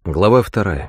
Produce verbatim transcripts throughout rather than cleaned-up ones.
Глава вторая.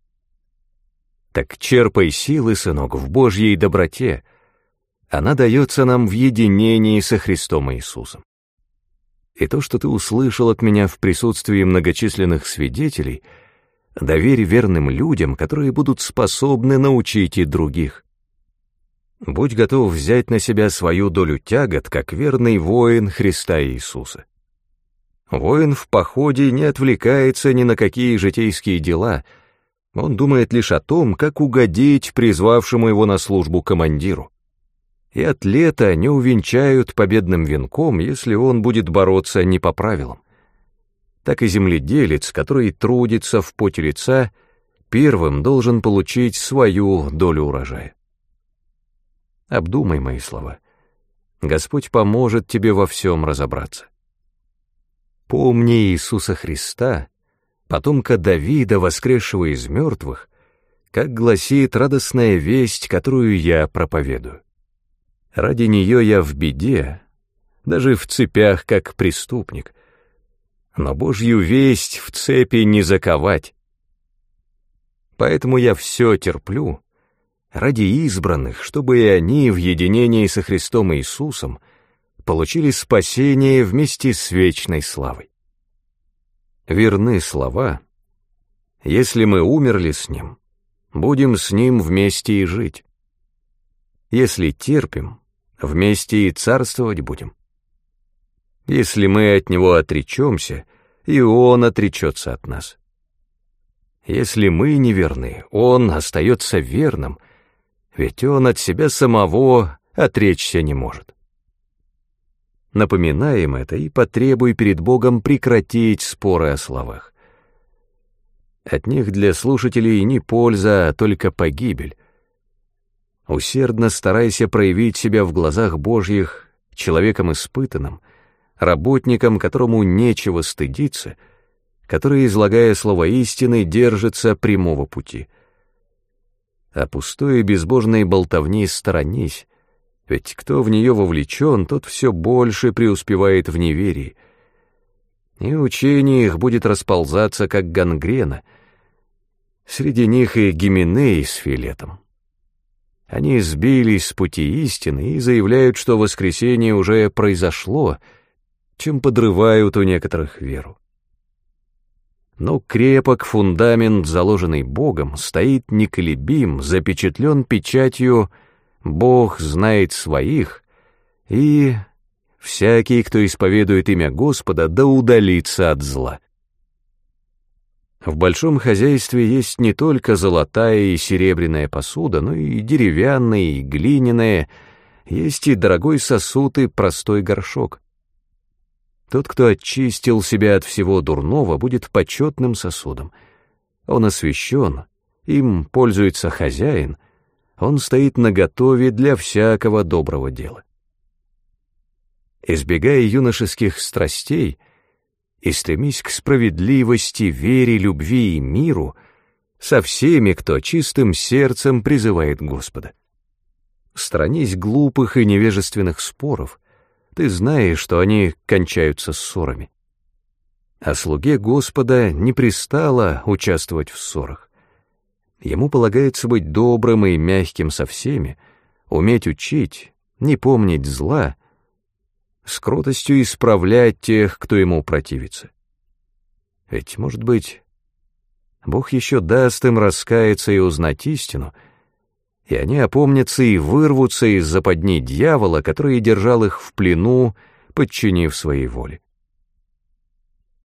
Так черпай силы, сынок, в Божьей доброте. Она дается нам в единении со Христом Иисусом. И то, что ты услышал от меня в присутствии многочисленных свидетелей, доверь верным людям, которые будут способны научить и других. Будь готов взять на себя свою долю тягот, как верный воин Христа Иисуса. Воин в походе не отвлекается ни на какие житейские дела, он думает лишь о том, как угодить призвавшему его на службу командиру. И атлета не увенчают победным венком, если он будет бороться не по правилам. Так и земледелец, который трудится в поте лица, первым должен получить свою долю урожая. Обдумай мои слова. Господь поможет тебе во всем разобраться. Помни Иисуса Христа, потомка Давида, воскресшего из мертвых, как гласит радостная весть, которую я проповедую. Ради нее я в беде, даже в цепях, как преступник, но Божью весть в цепи не заковать. Поэтому я все терплю ради избранных, чтобы и они в единении со Христом Иисусом получили спасение вместе с вечной славой. Верны слова: если мы умерли с Ним, будем с Ним вместе и жить. Если терпим, вместе и царствовать будем. Если мы от Него отречемся, и Он отречется от нас. Если мы неверны, Он остается верным, ведь Он от себя самого отречься не может. Напоминаем это и потребуй перед Богом прекратить споры о словах. От них для слушателей не польза, а только погибель. Усердно старайся проявить себя в глазах Божьих человеком испытанным, работником, которому нечего стыдиться, который, излагая слово истины, держится прямого пути. А пустой и безбожной болтовни сторонись, ведь кто в нее вовлечен, тот все больше преуспевает в неверии, и учение их будет расползаться, как гангрена. Среди них и Гименей с Филетом. Они сбились с пути истины и заявляют, что воскресение уже произошло, чем подрывают у некоторых веру. Но крепок фундамент, заложенный Богом, стоит неколебим, запечатлен печатью «Бог знает своих», и «всякий, кто исповедует имя Господа, да удалится от зла». В большом хозяйстве есть не только золотая и серебряная посуда, но и деревянная, и глиняная, есть и дорогой сосуд, и простой горшок. Тот, кто очистил себя от всего дурного, будет почетным сосудом. Он освящен, им пользуется хозяин, он стоит наготове для всякого доброго дела. Избегая юношеских страстей и стремись к справедливости, вере, любви и миру со всеми, кто чистым сердцем призывает Господа. Сторонись глупых и невежественных споров, ты знаешь, что они кончаются ссорами. А слуге Господа не пристало участвовать в ссорах. Ему полагается быть добрым и мягким со всеми, уметь учить, не помнить зла, с кротостью исправлять тех, кто ему противится. Ведь, может быть, Бог еще даст им раскаяться и узнать истину, и они опомнятся и вырвутся из западни дьявола, который держал их в плену, подчинив своей воле.